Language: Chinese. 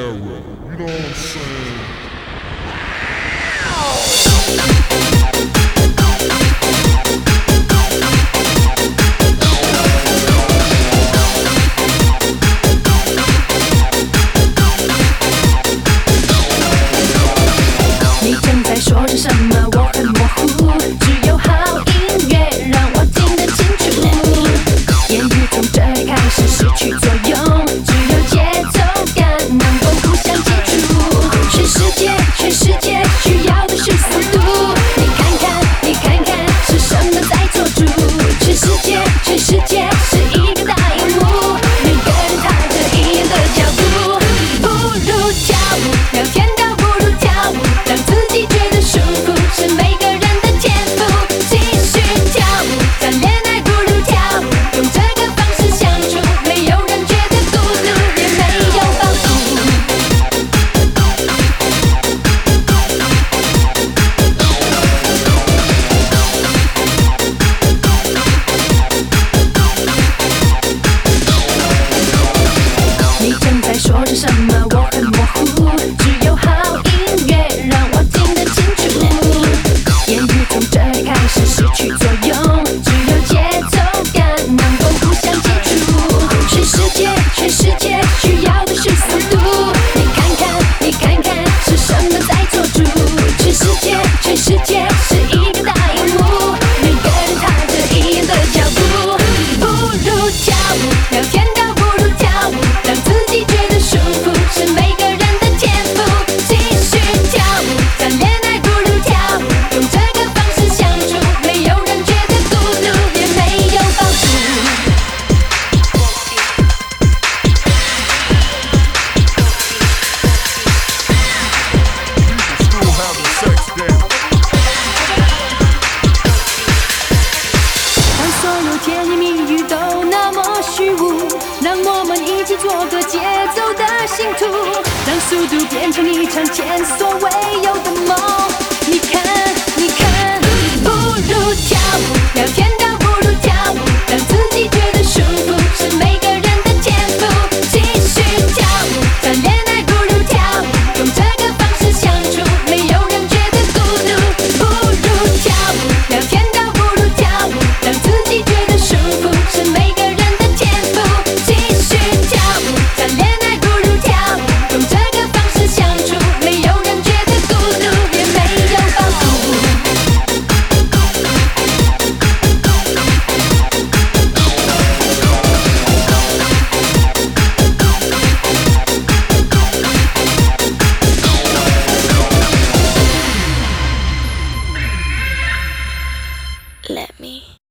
era. You know what I'm saying? 做个节奏的信徒，让速度变成一场前所未有的梦。你看，你看，不如跳舞，聊天倒不如跳舞，让自己觉得舒服，是每个人的天赋。继续跳舞，谈恋爱不如跳舞，用这个方式相处，没有人觉得孤独。不如跳舞，聊天倒不如跳舞，让自己觉得舒服，是每个人的天赋。继续跳舞，谈恋爱不如跳舞，用这个方式相处，没有人觉得孤独，也没有包袱。Let me